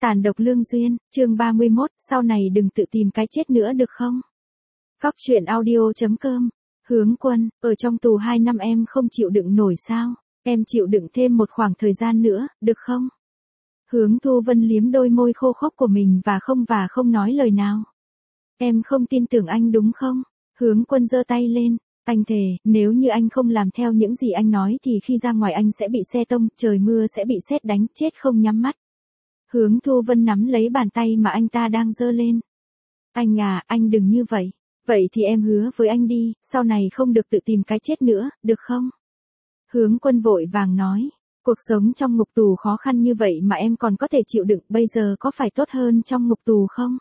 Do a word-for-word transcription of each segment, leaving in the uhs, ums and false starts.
Tàn độc lương duyên, chương ba mươi mốt, sau này đừng tự tìm cái chết nữa được không? Góc truyện audio chấm com. Hướng Quân, ở trong tù hai năm em không chịu đựng nổi sao? Em chịu đựng thêm một khoảng thời gian nữa, được không? Hướng Thu Vân liếm đôi môi khô khốc của mình và không và không nói lời nào. Em không tin tưởng anh đúng không? Hướng Quân giơ tay lên. Anh thề, nếu như anh không làm theo những gì anh nói thì khi ra ngoài anh sẽ bị xe tông, trời mưa sẽ bị sét đánh, chết không nhắm mắt. Hướng Thu Vân nắm lấy bàn tay mà anh ta đang giơ lên. Anh à, anh đừng như vậy. Vậy thì em hứa với anh đi, sau này không được tự tìm cái chết nữa, được không? Hướng Quân vội vàng nói. Cuộc sống trong ngục tù khó khăn như vậy mà em còn có thể chịu đựng, bây giờ có phải tốt hơn trong ngục tù không?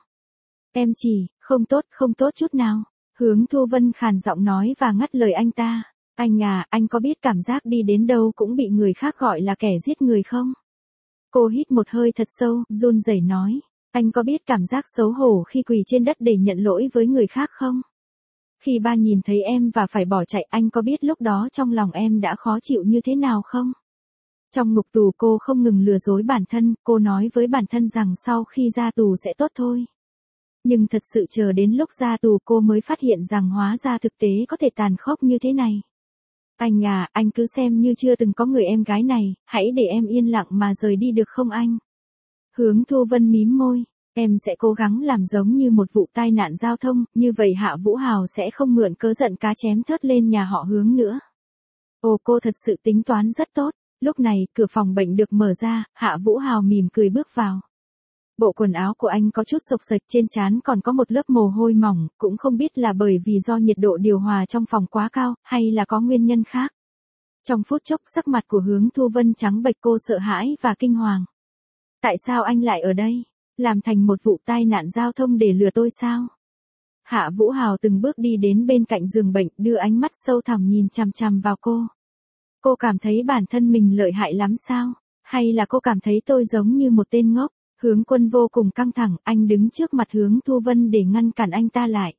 Em chỉ, không tốt, không tốt chút nào. Hướng Thu Vân khàn giọng nói và ngắt lời anh ta. Anh à, anh có biết cảm giác đi đến đâu cũng bị người khác gọi là kẻ giết người không? Cô hít một hơi thật sâu, run rẩy nói. Anh có biết cảm giác xấu hổ khi quỳ trên đất để nhận lỗi với người khác không? Khi ba nhìn thấy em và phải bỏ chạy, anh có biết lúc đó trong lòng em đã khó chịu như thế nào không? Trong ngục tù cô không ngừng lừa dối bản thân, cô nói với bản thân rằng sau khi ra tù sẽ tốt thôi. Nhưng thật sự chờ đến lúc ra tù cô mới phát hiện rằng hóa ra thực tế có thể tàn khốc như thế này. Anh à, anh cứ xem như chưa từng có người em gái này, hãy để em yên lặng mà rời đi được không anh? Hướng Thu Vân mím môi, em sẽ cố gắng làm giống như một vụ tai nạn giao thông, như vậy Hạ Vũ Hào sẽ không mượn cớ giận cá chém thớt lên nhà họ Hướng nữa. Ồ, cô thật sự tính toán rất tốt. Lúc này, cửa phòng bệnh được mở ra, Hạ Vũ Hào mỉm cười bước vào. Bộ quần áo của anh có chút xộc xệch, trên trán còn có một lớp mồ hôi mỏng, cũng không biết là bởi vì do nhiệt độ điều hòa trong phòng quá cao, hay là có nguyên nhân khác. Trong phút chốc sắc mặt của Hướng Thu Vân trắng bệch, cô sợ hãi và kinh hoàng. Tại sao anh lại ở đây? Làm thành một vụ tai nạn giao thông để lừa tôi sao? Hạ Vũ Hào từng bước đi đến bên cạnh giường bệnh, đưa ánh mắt sâu thẳm nhìn chằm chằm vào cô. Cô cảm thấy bản thân mình lợi hại lắm sao? Hay là cô cảm thấy tôi giống như một tên ngốc? Hướng Quân vô cùng căng thẳng, anh đứng trước mặt Hướng Thu Vân để ngăn cản anh ta lại.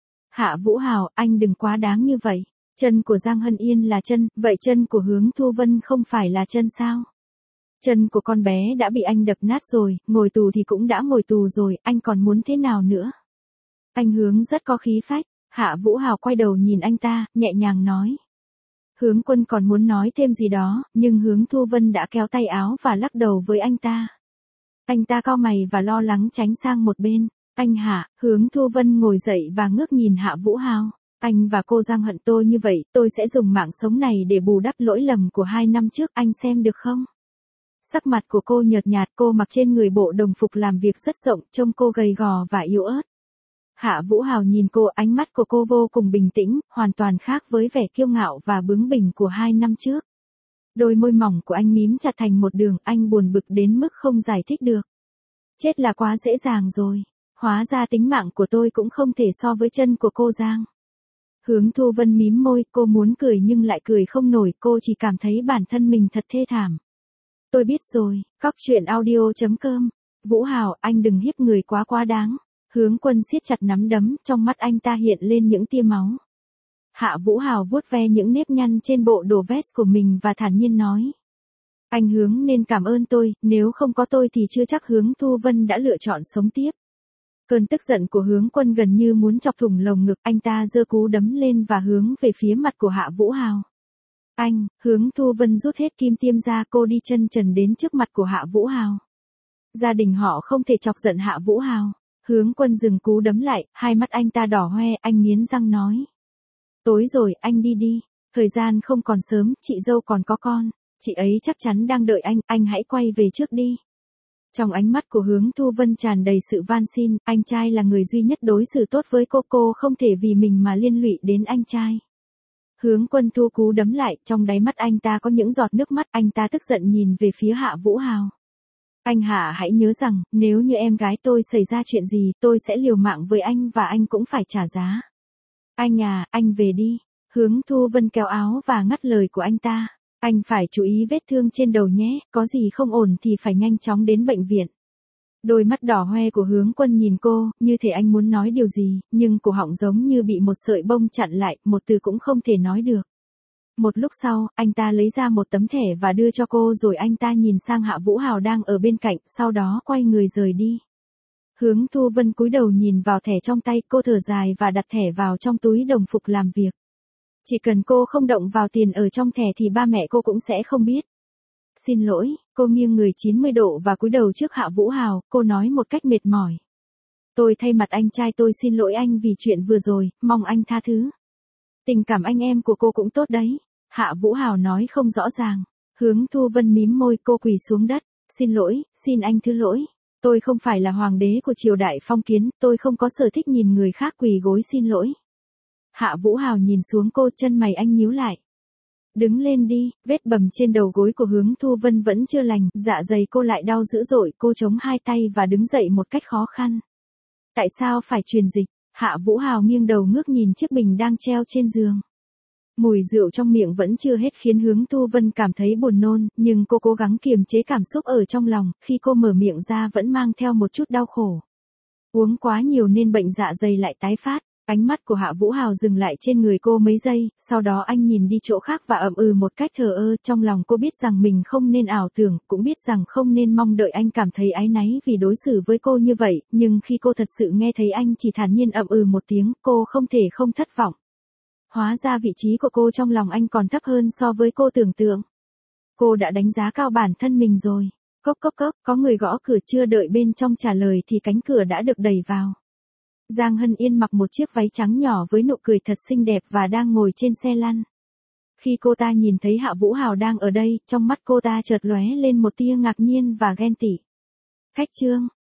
Hạ Vũ Hào, anh đừng quá đáng như vậy. Chân của Giang Hân Yên là chân, vậy chân của Hướng Thu Vân không phải là chân sao? Chân của con bé đã bị anh đập nát rồi, ngồi tù thì cũng đã ngồi tù rồi, anh còn muốn thế nào nữa? Anh Hướng rất có khí phách. Hạ Vũ Hào quay đầu nhìn anh ta, nhẹ nhàng nói. Hướng Quân còn muốn nói thêm gì đó, nhưng Hướng Thu Vân đã kéo tay áo và lắc đầu với anh ta. Anh ta cau mày và lo lắng tránh sang một bên. Anh Hạ, Hướng Thu Vân ngồi dậy và ngước nhìn Hạ Vũ Hào. Anh và cô Giang hận tôi như vậy, tôi sẽ dùng mạng sống này để bù đắp lỗi lầm của hai năm trước, anh xem được không? Sắc mặt của cô nhợt nhạt, cô mặc trên người bộ đồng phục làm việc rất rộng, trông cô gầy gò và yếu ớt. Hạ Vũ Hào nhìn cô, ánh mắt của cô vô cùng bình tĩnh, hoàn toàn khác với vẻ kiêu ngạo và bướng bỉnh của hai năm trước. Đôi môi mỏng của anh mím chặt thành một đường, anh buồn bực đến mức không giải thích được. Chết là quá dễ dàng rồi. Hóa ra tính mạng của tôi cũng không thể so với chân của cô Giang. Hướng Thu Vân mím môi, cô muốn cười nhưng lại cười không nổi, cô chỉ cảm thấy bản thân mình thật thê thảm. Tôi biết rồi, góc truyện audio chấm com. Vũ Hào, anh đừng hiếp người quá quá đáng. Hướng Quân siết chặt nắm đấm, trong mắt anh ta hiện lên những tia máu. Hạ Vũ Hào vuốt ve những nếp nhăn trên bộ đồ vest của mình và thản nhiên nói. Anh Hướng nên cảm ơn tôi, nếu không có tôi thì chưa chắc Hướng Thu Vân đã lựa chọn sống tiếp. Cơn tức giận của Hướng Quân gần như muốn chọc thủng lồng ngực, anh ta giơ cú đấm lên và hướng về phía mặt của Hạ Vũ Hào. Anh, Hướng Thu Vân rút hết kim tiêm ra, cô đi chân trần đến trước mặt của Hạ Vũ Hào. Gia đình họ không thể chọc giận Hạ Vũ Hào. Hướng Quân dừng cú đấm lại, hai mắt anh ta đỏ hoe, anh nghiến răng nói. Tối rồi, anh đi đi, thời gian không còn sớm, chị dâu còn có con, chị ấy chắc chắn đang đợi anh, anh hãy quay về trước đi. Trong ánh mắt của Hướng Thu Vân tràn đầy sự van xin, anh trai là người duy nhất đối xử tốt với cô, cô không thể vì mình mà liên lụy đến anh trai. Hướng Quân thu cú đấm lại, trong đáy mắt anh ta có những giọt nước mắt, anh ta tức giận nhìn về phía Hạ Vũ Hào. Anh Hạ hãy nhớ rằng, nếu như em gái tôi xảy ra chuyện gì, tôi sẽ liều mạng với anh và anh cũng phải trả giá. Anh à, anh về đi. Hướng Thu Vân kéo áo và ngắt lời của anh ta. Anh phải chú ý vết thương trên đầu nhé, có gì không ổn thì phải nhanh chóng đến bệnh viện. Đôi mắt đỏ hoe của Hướng Quân nhìn cô, như thể anh muốn nói điều gì, nhưng cổ họng giống như bị một sợi bông chặn lại, một từ cũng không thể nói được. Một lúc sau, anh ta lấy ra một tấm thẻ và đưa cho cô rồi anh ta nhìn sang Hạ Vũ Hào đang ở bên cạnh, sau đó quay người rời đi. Hướng Thu Vân cúi đầu nhìn vào thẻ trong tay, cô thở dài và đặt thẻ vào trong túi đồng phục làm việc. Chỉ cần cô không động vào tiền ở trong thẻ thì ba mẹ cô cũng sẽ không biết. Xin lỗi, cô nghiêng người chín mươi độ và cúi đầu trước Hạ Vũ Hào, cô nói một cách mệt mỏi. Tôi thay mặt anh trai tôi xin lỗi anh vì chuyện vừa rồi, mong anh tha thứ. Tình cảm anh em của cô cũng tốt đấy. Hạ Vũ Hào nói không rõ ràng. Hướng Thu Vân mím môi, cô quỳ xuống đất. Xin lỗi, xin anh thứ lỗi. Tôi không phải là hoàng đế của triều đại phong kiến, tôi không có sở thích nhìn người khác quỳ gối xin lỗi. Hạ Vũ Hào nhìn xuống cô, chân mày anh nhíu lại. Đứng lên đi, vết bầm trên đầu gối của Hướng Thu Vân vẫn chưa lành, dạ dày cô lại đau dữ dội, cô chống hai tay và đứng dậy một cách khó khăn. Tại sao phải truyền dịch? Hạ Vũ Hào nghiêng đầu ngước nhìn chiếc bình đang treo trên giường. Mùi rượu trong miệng vẫn chưa hết khiến Hướng Thu Vân cảm thấy buồn nôn, nhưng cô cố gắng kiềm chế cảm xúc ở trong lòng, khi cô mở miệng ra vẫn mang theo một chút đau khổ. Uống quá nhiều nên bệnh dạ dày lại tái phát. Ánh mắt của Hạ Vũ Hào dừng lại trên người cô mấy giây, sau đó anh nhìn đi chỗ khác và ậm ừ một cách thờ ơ, trong lòng cô biết rằng mình không nên ảo tưởng, cũng biết rằng không nên mong đợi anh cảm thấy áy náy vì đối xử với cô như vậy, nhưng khi cô thật sự nghe thấy anh chỉ thản nhiên ậm ừ một tiếng, cô không thể không thất vọng. Hóa ra vị trí của cô trong lòng anh còn thấp hơn so với cô tưởng tượng. Cô đã đánh giá cao bản thân mình rồi. Cốc cốc cốc, có người gõ cửa, chưa đợi bên trong trả lời thì cánh cửa đã được đẩy vào. Giang Hân Yên mặc một chiếc váy trắng nhỏ với nụ cười thật xinh đẹp và đang ngồi trên xe lăn. Khi cô ta nhìn thấy Hạ Vũ Hào đang ở đây, trong mắt cô ta chợt lóe lên một tia ngạc nhiên và ghen tị. Khách Trương,